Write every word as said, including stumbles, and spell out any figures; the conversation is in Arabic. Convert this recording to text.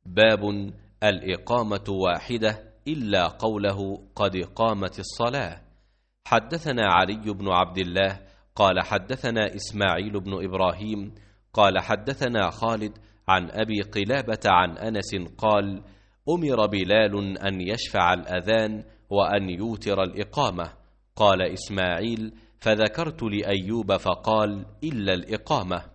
باب الإقامة واحدة إلا قوله قد قامت الصلاة. حدثنا علي بن عبد الله قال حدثنا إسماعيل بن إبراهيم قال حدثنا خالد عن أبي قلابة عن أنس قال أمر بلال أن يشفع الأذان وأن يوتر الإقامة. قال إسماعيل فذكرت لأيوب فقال إلا الإقامة.